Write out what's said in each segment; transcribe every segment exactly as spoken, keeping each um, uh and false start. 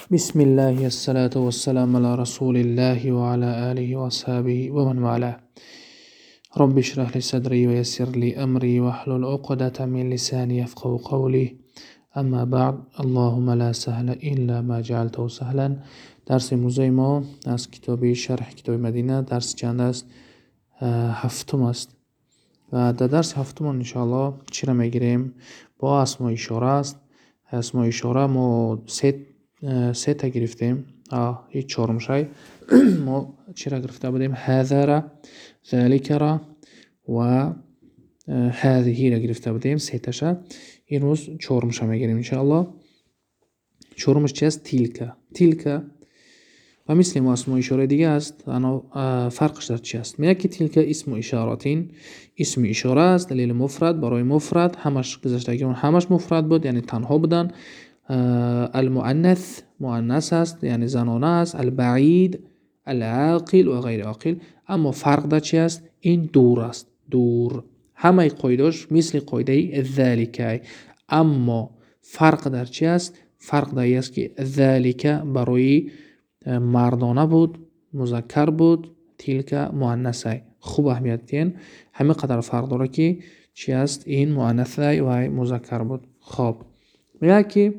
بسم الله الصلاة والسلام على رسول الله وعلى آله وصحبه ومن والاه. رب اشرح لي صدري ويسر لي أمري واحلل عقدة من لساني يفقهوا قولي. اما بعد. اللهم لا سهل إلا ما جعلته سهلا. درس امروزه ما از کتاب شرح کتاب مدینه درس چند است؟ هفتم است و در درس هفتم انشاءالله چی را میگیریم؟ با اسماء اشاره است. اسماء اشاره ما سه سه تا گرفتیم. هیچ چهارم شای ما چی را گرفته بودیم؟ هذا را، ذلك را و هذه را گرفته بودیم. سه تاشا. این روز چهارم شا میگیریم انشاءالله. چهارمش چی است؟ تیلکه. تیلکه و مثل ما اسم اشاره دیگه است. انا فرقش در چی است؟ میگه که تیلکه اسم اشاراتین، اسم اشاره است، دلیل مفرد برای مفرد، همش گذشتگی اون همش مفرد بود یعنی تنها بودن. المؤنث مؤنث است یعنی زنانه است. البعید، العاقل و غیر عاقل. اما فرق در چی است؟ این دور است. دور همه قایداش مثل قاعده ذالکه، اما فرق در چی است؟ فرق در این است که ذالکه برای مردانه بود، مذکر بود، تیلکه مؤنثه. خوب اهمیت دین. همه قدر فرق داره که چی است؟ این مؤنثه و مذکر بود. خب میگه که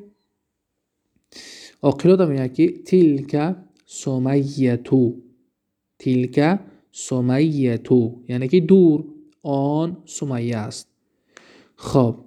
عاقل دا میگه که تیلکه سمیتو، تیلکه سمیتو یعنی که دور، آن سمیه است. خب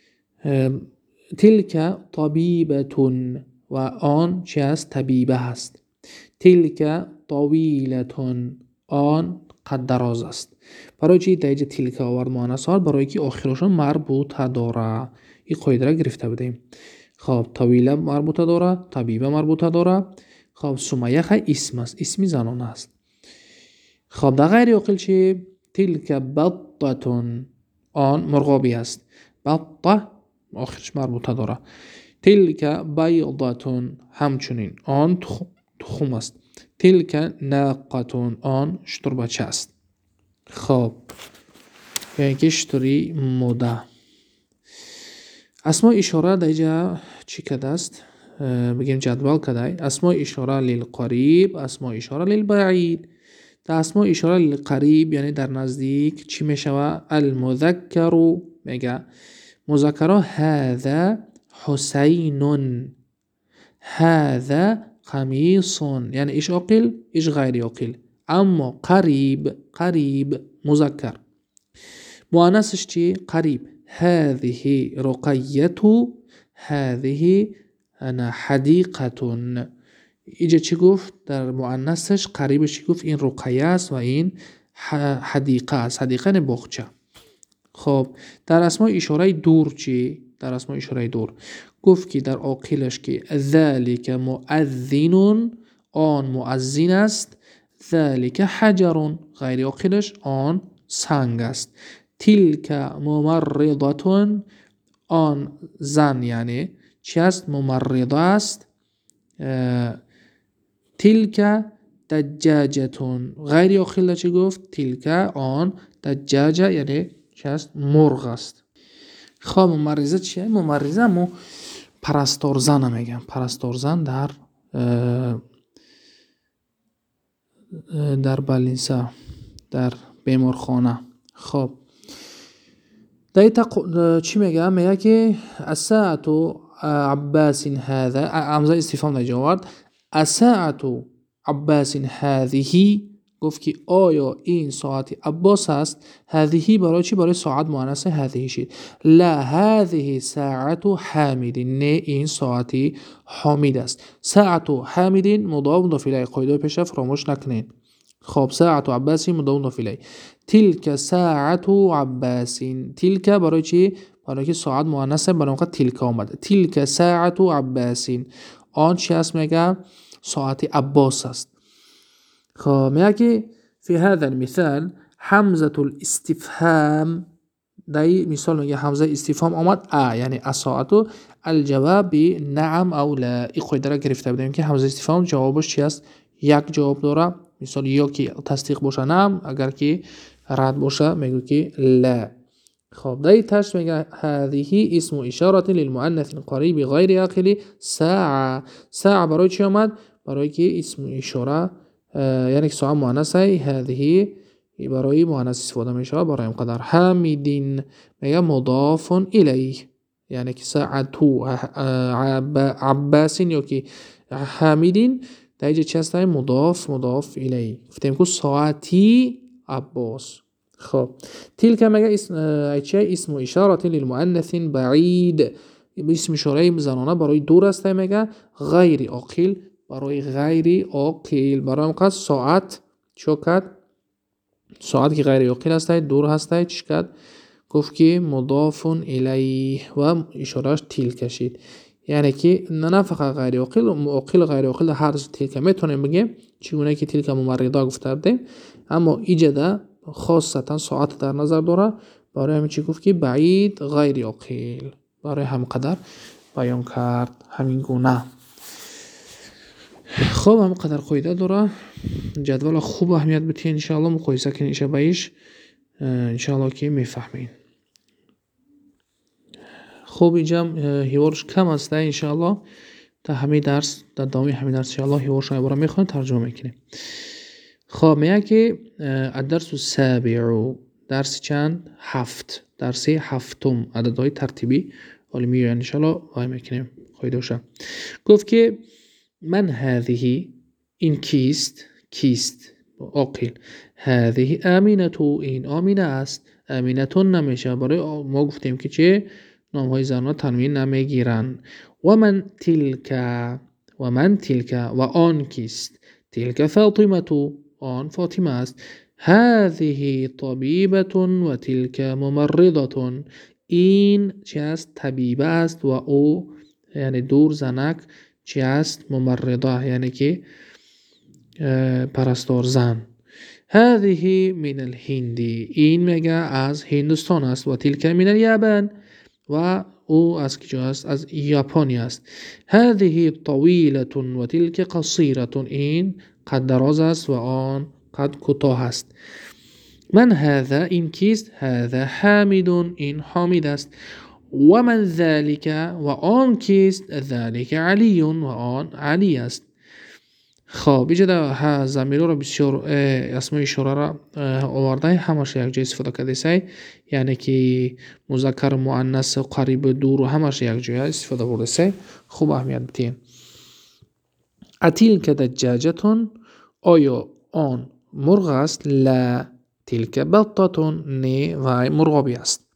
تیلکه طبیبتون و آن چی است؟ طبیبه هست. تیلکه طویلتون، آن قد دراز است. برای چی در اینجا تیلکه آورد مؤنث ها؟ برای که آخرشون مربوطه داره. این قاعده را گرفته بدیم. خب طویله مربوطه داره، طبیبه مربوطه داره. خب سمیه خیلی اسم است، اسم زنانه است. خب در غیر عاقل چی؟ تیلکه بطتون، آن مرغابی است. بطه آخرش مربوطه داره. تیلکه بیضتون همچنین، آن تخم است. تیلکه ناقتون، آن شتر بچه است. خب یکی شتری موده. اسماء اشاره در اینجا چی کده است؟ بگیم جدول کده. اسماء اشاره للقریب، اسماء اشاره للبعید. در اسماء اشاره للقریب یعنی در نزدیک چی میشوه؟ المذکر، میگه مذکره هذا حسین، هذا قمیص، یعنی ایش عاقل ایش غیر عاقل. اما قریب، قریب مذکر. مؤنثش چی؟ قریب. هذه رقیة، هذه انا حدیقة. اینجا چی گفت؟ در مؤنثش قریبش چی گفت؟ این رقیه است و این حدیقه است. حدیقه نه باغچه. خب در اسماء اشاره دور چی؟ در اسماء اشاره دور گفت که در عاقلش که ذالک مؤذن، آن مؤذن است. ذالک حجر، غیر عاقلش آن سنگ است. تلک ممرضة، آن زن یعنی چی است؟ ممرضه است. تلک دجاجتون، غیر عاقل چی گفت؟ تلک آن دجاجه یعنی چی است؟ مرغ است. خب ممرضه چیه؟ ممرضه مو پرستار زن میگم. پرستار زن در در بلنسه، در بیمارخانه. خب در تق... چی میگه؟ میگه که الساعة عباس هذا، همزه استفهام در جواب. الساعة عباس هذه، گفت که آیا این ساعت عباس است؟ هذه برای چی؟ برای ساعت مؤنث هذه شید. لا هذه ساعت حامد، نه این ساعت حامد است. ساعت حامد مضاف مضاف الیه، قاعده پیش فراموش نکنید. خب ساعت عباس مضاف مضاف الیه. تلک ساعت عباس، تلک برای چی؟ برای که ساعت مؤنث برای اون تلک اومده. تلک ساعت عباس، آن چی است؟ میگه ساعت عباس است. خب میگه که فی هذا المثال حمزه الاستفهام، در این مثال میگه حمزه استفهام آمد ا یعنی الساعت، الجواب نعم او لا. این قاعده را گرفته بودیم که حمزه استفهام جوابش چی است؟ یک جواب داره. مثال یا که تصدیق باشه نعم، اگر که رد باشه میگه که لا. خب در این تشت میگه هذه اسم اشارت للمؤنث القریب غیر عاقل ساعه. ساعه برای چی آمد؟ برای که اسم اشاره یعنی که ساعه مؤنث ای هذه برای مؤنث استفاده میشه برای اینقدر. حامدین میگه مضاف الیه یعنی که ساعتو عباس یا که حامدین در اینجا چی هست؟ مضاف مضاف الیه. گفتیم که ساعتی عباس. خب تلك میگه اسم اسم اشاره للمؤنث بعید اسم اشاره زنانه برای دور است میگه غیر عاقل برای غیر عاقل. برای اینقدر ساعت چوکت ساعت که غیر عاقل است دور هست چی کرد؟ گفت که مضاف الیه و اشارهش تیل کشید یعنی که نه فقط غیر عاقل عاقل غیر عاقل هر تیل میتونیم بگیم چگونه که تیل ممرضه گفته بودیم اما ایجاده خاصتا ساعت در نظر داره برای همین چی گفت که بعید غیر عاقل برای هم قدر بیان کرد همین گونه. خب هم قدر قاعده داره جدول خوب اهمیت بده انشاءالله مقایسه کنین ایشه بایش انشاءالله که میفهمین. خب اینجا هیورش کم است انشاءالله تا همین درس در دامی همین درس انشاءالله هیورش رو میخوان ترجمه میکنیم. خب میگه که الدرس السابع درس چند؟ هفت درس هفتم عددهای ترتیبی حالا میگه انشاءالله وای میکنیم قاعده وشه. گفت که من هذه این کیست؟ کیست عاقل. هذه آمینه این آمینه است. آمینتون نمیشه برای ما گفتیم که چه نام های زنان تنوین نمیگیرن. و من تلک و من تلک و آن کیست؟ تلک فاطمه آن فاطمه است. هذه طبیبه و تلک ممرضه این چی است؟ طبیبه است و او یعنی دور زنک چی است؟ ممرضه یعنی که پرستار زن. هذه من الهندی این میگه از هندوستان است و تلک من الیابان و او از کجا است؟ از ژاپن است. هذه طویله و تلک قصیره این قد دراز است و آن قد کوتاه است. من هذا این کیست؟ هذا حامد این حامد است. و من ذلك و آن کیست؟ ذلك علی و آن علی است. خب اینجا در ضمیر رو بسیار اسم اشاره را آورده همش یک جای استفاده کرده سی یعنی که مذکر مؤنث قریب دور و همش یک جای استفاده برده سی خوب اهمیت بدین. اتیلک دجاجتون آیا آن مرغ است؟ لا تلک بطتون نه و مرغابی است.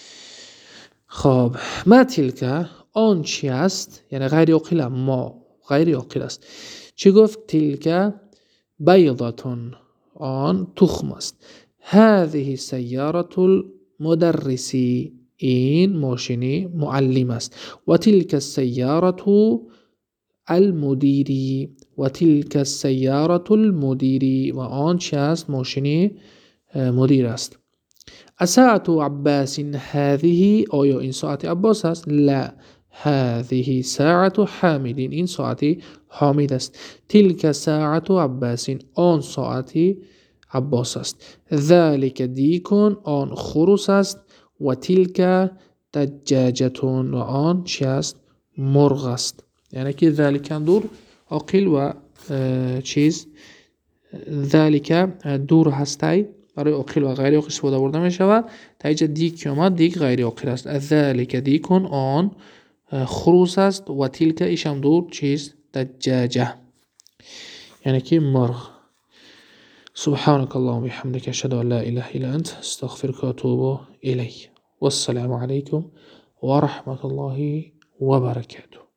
خب ما تلک آن چی است؟ یعنی غیر عاقل ما غیر عاقل است. چی گفت؟ تلک بیضتون آن تخم است. هذه سیارة المدرسی این ماشینی معلم است. و تلک السیارة المدیری و تلک السیارة المدیری و آن چی است؟ ماشینی مدیر است. الساعة عباس هذه آیا این ساعت عباس است؟ لا هذه ساعة حامد این ساعت حامد است. تلك ساعة عباس آن ساعت عباس است. ذلك دیکن آن خروس است. و تلك دجاجتون و آن چی است؟ مرغ است. یعنی که ذلك دور عاقل و چیز ذلك دور هستی برای عاقل و غیر عاقل استفاده برده می شود. تا اینجا دیک که آمد دیک غیر عاقل است. ذلك دیکن آن خروس است و تلک ایشم دور چیز؟ دجاجه یعنی که مرغ. سبحانك اللهم وبحمدك اشهد ان لا اله الا انت استغفرك واتوب اليك والسلام عليكم ورحمة الله وبركاته.